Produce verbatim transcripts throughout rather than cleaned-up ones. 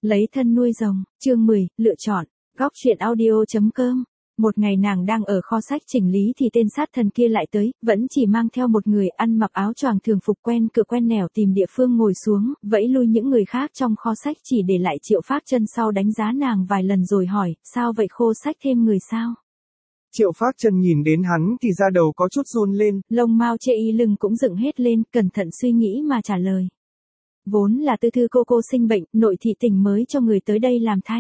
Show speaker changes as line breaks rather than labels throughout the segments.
Lấy thân nuôi rồng, chương mười, lựa chọn, góc truyện audio.com. Một ngày nàng đang ở kho sách chỉnh lý thì tên sát thần kia lại tới, vẫn chỉ mang theo một người ăn mặc áo choàng thường phục quen cửa quen nẻo tìm địa phương ngồi xuống, vẫy lui những người khác trong kho sách chỉ để lại Triệu Phác Chân sau đánh giá nàng vài lần rồi hỏi, sao vậy khô sách thêm người sao?
Triệu Phác Chân nhìn đến hắn thì da đầu có chút run lên.
Lông mao chê y lưng cũng dựng hết lên, cẩn thận suy nghĩ mà trả lời. Vốn là tư thư cô cô sinh bệnh, nội thị tỉnh mới cho người tới đây làm thay.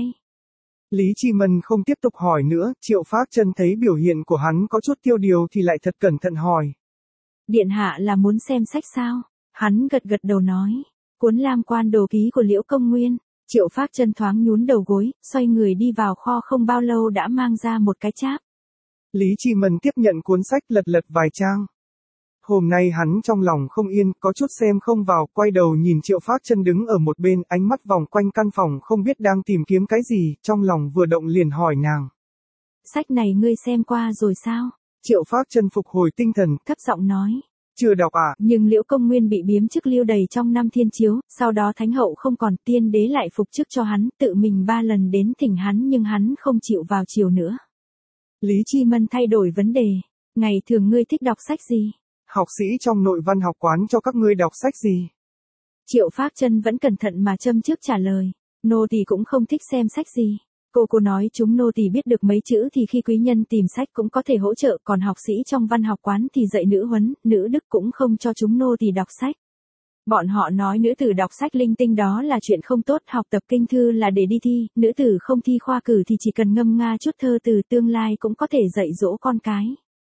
Lý Chi Mân không tiếp tục hỏi nữa, Triệu Phác Chân thấy biểu hiện của hắn có chút tiêu điều thì lại thật cẩn thận hỏi.
Điện hạ là muốn xem sách sao? Hắn gật gật đầu nói. Cuốn Lam Quan Đồ Ký của Liễu Công Nguyên. Triệu Phác Chân thoáng nhún đầu gối, xoay người đi vào kho không bao lâu đã mang ra một cái cháp.
Lý Chi Mân tiếp nhận cuốn sách lật lật vài trang. Hôm nay hắn trong lòng không yên, có chút xem không vào, quay đầu nhìn Triệu Phác Chân đứng ở một bên, ánh mắt vòng quanh căn phòng không biết đang tìm kiếm cái gì, trong lòng vừa động liền hỏi nàng.
Sách này ngươi xem qua rồi sao?
Triệu Phác Chân phục hồi tinh thần,
thấp giọng nói.
Chưa đọc à?
Nhưng Liễu Công Nguyên bị biếm chức lưu đầy trong năm thiên chiếu, sau đó Thánh Hậu không còn, tiên đế lại phục chức cho hắn, tự mình ba lần đến thỉnh hắn nhưng hắn không chịu vào chiều nữa. Lý Chi Mân thay đổi vấn đề. Ngày thường ngươi thích đọc sách gì?
Học sĩ trong nội văn học quán cho các ngươi đọc sách gì?
Triệu Phác Chân vẫn cẩn thận mà châm trước trả lời. Nô tỳ cũng không thích xem sách gì. Cô cô nói chúng nô tỳ biết được mấy chữ thì khi quý nhân tìm sách cũng có thể hỗ trợ, còn học sĩ trong văn học quán thì dạy nữ huấn, nữ đức cũng không cho chúng nô tỳ đọc sách. Bọn họ nói nữ tử đọc sách linh tinh đó là chuyện không tốt, học tập kinh thư là để đi thi, nữ tử không thi khoa cử thì chỉ cần ngâm nga chút thơ từ tương lai cũng có thể dạy dỗ con cái.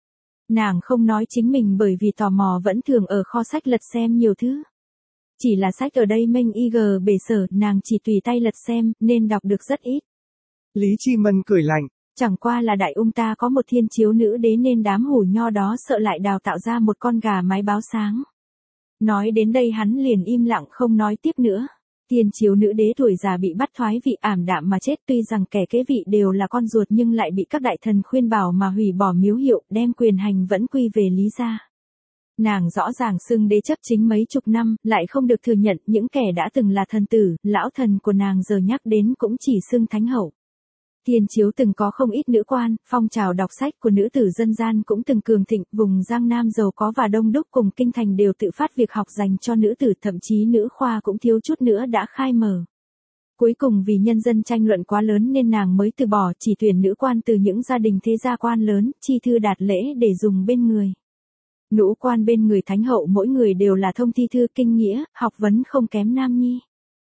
Nàng không nói chính mình bởi vì tò mò vẫn thường ở kho sách lật xem nhiều thứ. Chỉ là sách ở đây mênh y gờ bể sở, nàng chỉ tùy tay lật xem, nên đọc được rất ít.
Lý Chi Mân cười lạnh.
Chẳng qua là đại ung ta có một thiên chiếu nữ đế nên đám hủ nho đó sợ lại đào tạo ra một con gà mái báo sáng. Nói đến đây hắn liền im lặng không nói tiếp nữa. Thiên chiếu nữ đế tuổi già bị bắt thoái vị ảm đạm mà chết, tuy rằng kẻ kế vị đều là con ruột nhưng lại bị các đại thần khuyên bảo mà hủy bỏ miếu hiệu, đem quyền hành vẫn quy về Lý gia. Nàng rõ ràng xưng đế chấp chính mấy chục năm, lại không được thừa nhận, những kẻ đã từng là thần tử, lão thần của nàng giờ nhắc đến cũng chỉ xưng thánh hậu. Thiên chiếu từng có không ít nữ quan, phong trào đọc sách của nữ tử dân gian cũng từng cường thịnh, vùng Giang Nam giàu có và đông đúc cùng kinh thành đều tự phát việc học dành cho nữ tử, thậm chí nữ khoa cũng thiếu chút nữa đã khai mở. Cuối cùng vì nhân dân tranh luận quá lớn nên nàng mới từ bỏ, chỉ tuyển nữ quan từ những gia đình thế gia quan lớn, chi thư đạt lễ để dùng bên người. Nữ quan bên người thánh hậu mỗi người đều là thông thi thư kinh nghĩa, học vấn không kém nam nhi.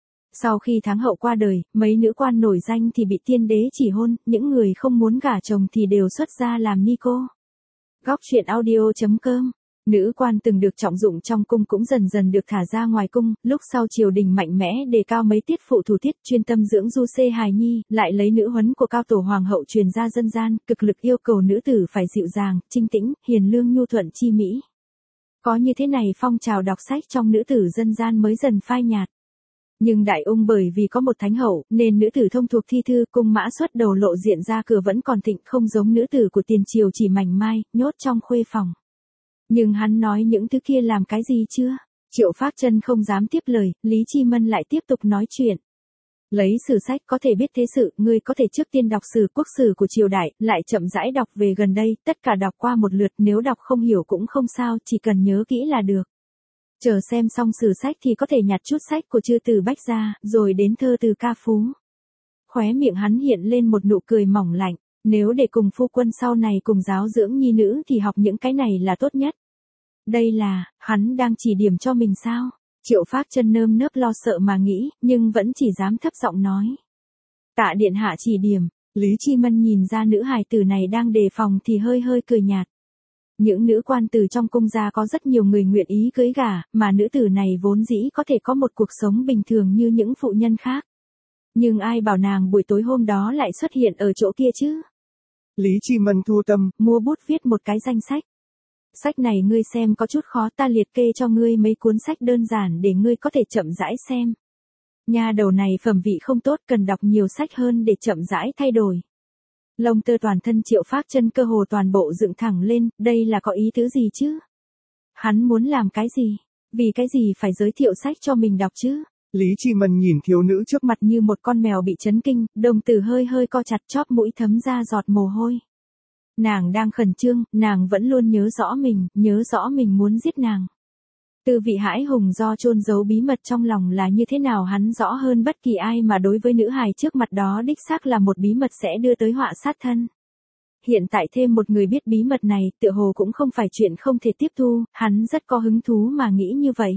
Sau khi Thánh Hậu qua đời, mấy nữ quan nổi danh thì bị tiên đế chỉ hôn, những người không muốn gả chồng thì đều xuất gia làm ni cô. Góc truyện audio.com. Nữ quan từng được trọng dụng trong cung cũng dần dần được thả ra ngoài cung, lúc sau triều đình mạnh mẽ đề cao mấy tiết phụ thủ tiết chuyên tâm dưỡng du xê hài nhi, lại lấy nữ huấn của cao tổ hoàng hậu truyền ra dân gian, cực lực yêu cầu nữ tử phải dịu dàng, trinh tĩnh, hiền lương nhu thuận chi mỹ. Có như thế này phong trào đọc sách trong nữ tử dân gian mới dần phai nhạt. Nhưng đại ung bởi vì có một thánh hậu, nên nữ tử thông thuộc thi thư, cung mã xuất đầu lộ diện ra cửa vẫn còn thịnh, không giống nữ tử của tiền triều chỉ mảnh mai, nhốt trong khuê phòng. Nhưng hắn nói những thứ kia làm cái gì chưa? Triệu Phác Chân không dám tiếp lời, Lý Chi Mân lại tiếp tục nói chuyện. Lấy sử sách có thể biết thế sự, ngươi có thể trước tiên đọc sử quốc sử của triều đại, lại chậm rãi đọc về gần đây, tất cả đọc qua một lượt, nếu đọc không hiểu cũng không sao, chỉ cần nhớ kỹ là được. Chờ xem xong sử sách thì có thể nhặt chút sách của chư từ Bách ra, rồi đến thơ từ ca phú. Khóe miệng hắn hiện lên một nụ cười mỏng lạnh, nếu để cùng phu quân sau này cùng giáo dưỡng nhi nữ thì học những cái này là tốt nhất. Đây là, hắn đang chỉ điểm cho mình sao? Triệu Phác Chân nơm nớp lo sợ mà nghĩ, nhưng vẫn chỉ dám thấp giọng nói. Tạ điện hạ chỉ điểm, Lý Chi Mân nhìn ra nữ hài tử này đang đề phòng thì hơi hơi cười nhạt. Những nữ quan từ trong cung gia có rất nhiều người nguyện ý cưới gả, mà nữ tử này vốn dĩ có thể có một cuộc sống bình thường như những phụ nhân khác. Nhưng ai bảo nàng buổi tối hôm đó lại xuất hiện ở chỗ kia chứ?
Lý Chi Mân thu tâm,
mua bút viết một cái danh sách. Sách này ngươi xem có chút khó, ta liệt kê cho ngươi mấy cuốn sách đơn giản để ngươi có thể chậm rãi xem. Nha đầu này phẩm vị không tốt, cần đọc nhiều sách hơn để chậm rãi thay đổi. Lông tơ toàn thân Triệu Phác Chân cơ hồ toàn bộ dựng thẳng lên, đây là có ý tứ gì chứ? Hắn muốn làm cái gì? Vì cái gì phải giới thiệu sách cho mình đọc chứ?
Lý Chi Mân nhìn thiếu nữ trước
Mặt như một con mèo bị chấn kinh, đồng tử hơi hơi co chặt, chóp mũi thấm ra giọt mồ hôi. Nàng đang khẩn trương, nàng vẫn luôn nhớ rõ mình, nhớ rõ mình muốn giết nàng. Tư vị hãi hùng do chôn giấu bí mật trong lòng là như thế nào hắn rõ hơn bất kỳ ai, mà đối với nữ hài trước mặt đó đích xác là một bí mật sẽ đưa tới họa sát thân. Hiện tại thêm một người biết bí mật này, tựa hồ cũng không phải chuyện không thể tiếp thu, hắn rất có hứng thú mà nghĩ như vậy.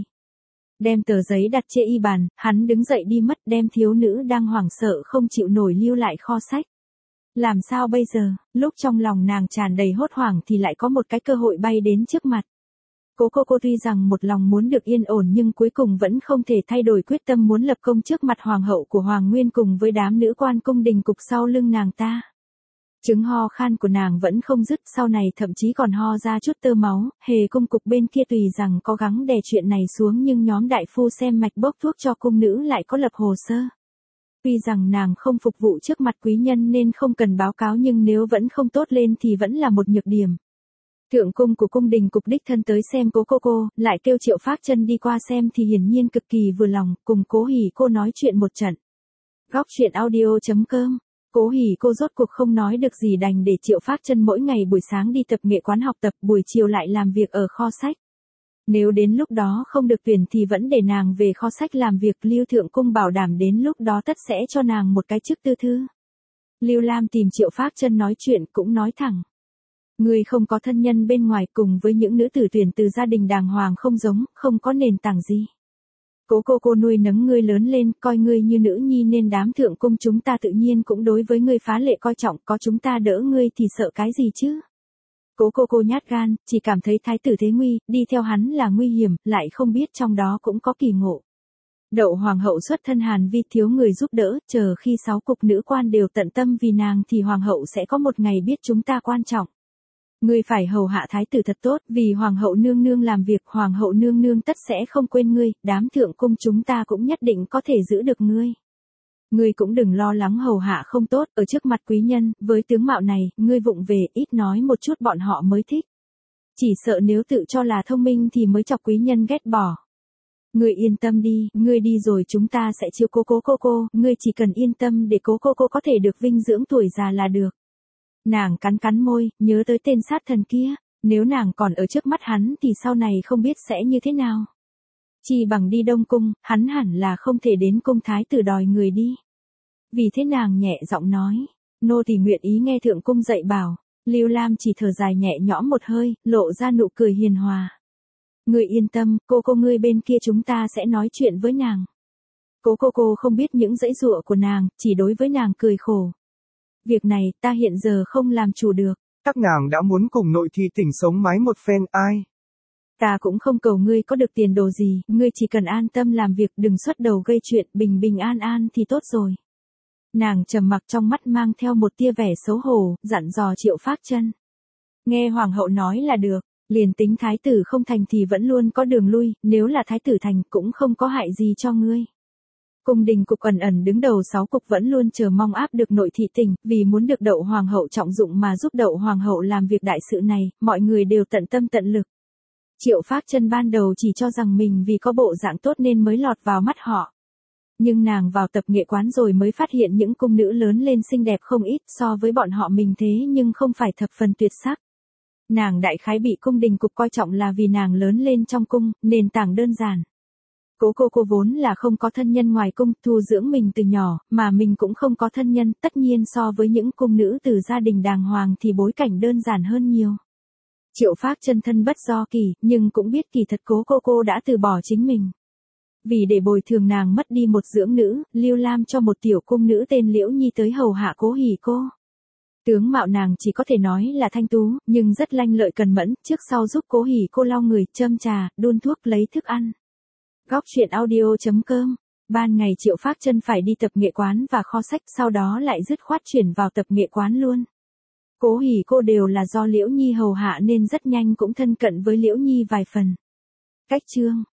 Đem tờ giấy đặt trên y bàn, hắn đứng dậy đi mất, đem thiếu nữ đang hoảng sợ không chịu nổi lưu lại kho sách. Làm sao bây giờ, lúc trong lòng nàng tràn đầy hốt hoảng thì lại có một cái cơ hội bay đến trước mặt. Cố cô cô tuy rằng một lòng muốn được yên ổn nhưng cuối cùng vẫn không thể thay đổi quyết tâm muốn lập công trước mặt hoàng hậu của Hoàng Nguyên cùng với đám nữ quan cung đình cục sau lưng nàng ta. Chứng ho khan của nàng vẫn không dứt, sau này thậm chí còn ho ra chút tơ máu, hề cung cục bên kia tùy rằng cố gắng đè chuyện này xuống nhưng nhóm đại phu xem mạch bốc thuốc cho cung nữ lại có lập hồ sơ. Tuy rằng nàng không phục vụ trước mặt quý nhân nên không cần báo cáo nhưng nếu vẫn không tốt lên thì vẫn là một nhược điểm. Thượng cung của cung đình cục đích thân tới xem cố cô cô, lại kêu Triệu Phác Chân đi qua xem thì hiển nhiên cực kỳ vừa lòng, cùng Cố Hỉ Cô nói chuyện một trận. Góc truyện audio chấm com. Cố Hỉ Cô rốt cuộc không nói được gì đành để Triệu Phác Chân mỗi ngày buổi sáng đi tập nghệ quán học tập, buổi chiều lại làm việc ở kho sách. Nếu đến lúc đó không được tuyển thì vẫn để nàng về kho sách làm việc, Lưu Thượng Cung bảo đảm đến lúc đó tất sẽ cho nàng một cái chức tư thư. Lưu Lam tìm Triệu Phác Chân nói chuyện cũng nói thẳng. Ngươi không có thân nhân bên ngoài, cùng với những nữ tử tuyển từ gia đình đàng hoàng không giống, không có nền tảng gì. Cố cô cô nuôi nấng ngươi lớn lên, coi ngươi như nữ nhi nên đám thượng cung chúng ta tự nhiên cũng đối với ngươi phá lệ coi trọng, có chúng ta đỡ ngươi thì sợ cái gì chứ. Cố cô cô nhát gan, chỉ cảm thấy thái tử thế nguy, đi theo hắn là nguy hiểm, lại không biết trong đó cũng có kỳ ngộ. Đậu hoàng hậu xuất thân Hàn Vi thiếu người giúp đỡ, chờ khi sáu cục nữ quan đều tận tâm vì nàng thì hoàng hậu sẽ có một ngày biết chúng ta quan trọng. Ngươi phải hầu hạ thái tử thật tốt, vì hoàng hậu nương nương làm việc, hoàng hậu nương nương tất sẽ không quên ngươi, đám thượng cung chúng ta cũng nhất định có thể giữ được ngươi. Ngươi cũng đừng lo lắng hầu hạ không tốt, ở trước mặt quý nhân, với tướng mạo này, ngươi vụng về, ít nói một chút bọn họ mới thích. Chỉ sợ nếu tự cho là thông minh thì mới chọc quý nhân ghét bỏ. Ngươi yên tâm đi, ngươi đi rồi chúng ta sẽ chiếu cố cố cô cô, ngươi chỉ cần yên tâm để cố cô cô có thể được vinh dưỡng tuổi già là được. Nàng cắn cắn môi, nhớ tới tên sát thần kia, nếu nàng còn ở trước mắt hắn thì sau này không biết sẽ như thế nào. Chỉ bằng đi Đông Cung, hắn hẳn là không thể đến cung thái tử đòi người đi. Vì thế nàng nhẹ giọng nói, nô thì nguyện ý nghe thượng cung dạy bảo. Lưu Lam chỉ thở dài nhẹ nhõm một hơi, lộ ra nụ cười hiền hòa. Ngươi yên tâm, cô cô ngươi bên kia chúng ta sẽ nói chuyện với nàng. Cố cô cô không biết những dãy dụa của nàng, chỉ đối với nàng cười khổ. Việc này ta hiện giờ không làm chủ được.
Các nàng đã muốn cùng nội thị tỉnh sống mái một phen ai.
Ta cũng không cầu ngươi có được tiền đồ gì, ngươi chỉ cần an tâm làm việc, đừng xuất đầu gây chuyện, bình bình an an thì tốt rồi. Nàng trầm mặc, trong mắt mang theo một tia vẻ xấu hổ, dặn dò Triệu Phác Chân. Nghe hoàng hậu nói là được, liền tính thái tử không thành thì vẫn luôn có đường lui, nếu là thái tử thành cũng không có hại gì cho ngươi. Cung đình cục ẩn ẩn đứng đầu sáu cục vẫn luôn chờ mong áp được nội thị tỉnh, vì muốn được đậu hoàng hậu trọng dụng mà giúp đậu hoàng hậu làm việc đại sự này, mọi người đều tận tâm tận lực. Triệu Phác Chân ban đầu chỉ cho rằng mình vì có bộ dạng tốt nên mới lọt vào mắt họ. Nhưng nàng vào tập nghệ quán rồi mới phát hiện những cung nữ lớn lên xinh đẹp không ít, so với bọn họ mình thế nhưng không phải thập phần tuyệt sắc. Nàng đại khái bị cung đình cục coi trọng là vì nàng lớn lên trong cung, nền tảng đơn giản. Cố cô cô vốn là không có thân nhân ngoài cung, thu dưỡng mình từ nhỏ, mà mình cũng không có thân nhân, tất nhiên so với những cung nữ từ gia đình đàng hoàng thì bối cảnh đơn giản hơn nhiều. Triệu Phác Chân thân bất do kỳ, nhưng cũng biết kỳ thật cố cô cô đã từ bỏ chính mình. Vì để bồi thường nàng mất đi một dưỡng nữ, Lưu Lam cho một tiểu cung nữ tên Liễu Nhi tới hầu hạ Cố Hỉ Cô. Tướng mạo nàng chỉ có thể nói là thanh tú, nhưng rất lanh lợi cần mẫn, trước sau giúp Cố Hỉ Cô lau người, châm trà, đun thuốc, lấy thức ăn. Góc truyện audio chấm com. Ban ngày Triệu Phác Chân phải đi tập nghệ quán và kho sách, sau đó lại dứt khoát chuyển vào tập nghệ quán luôn. Cố Hỉ Cô đều là do Liễu Nhi hầu hạ nên rất nhanh cũng thân cận với Liễu Nhi vài phần. Cách chương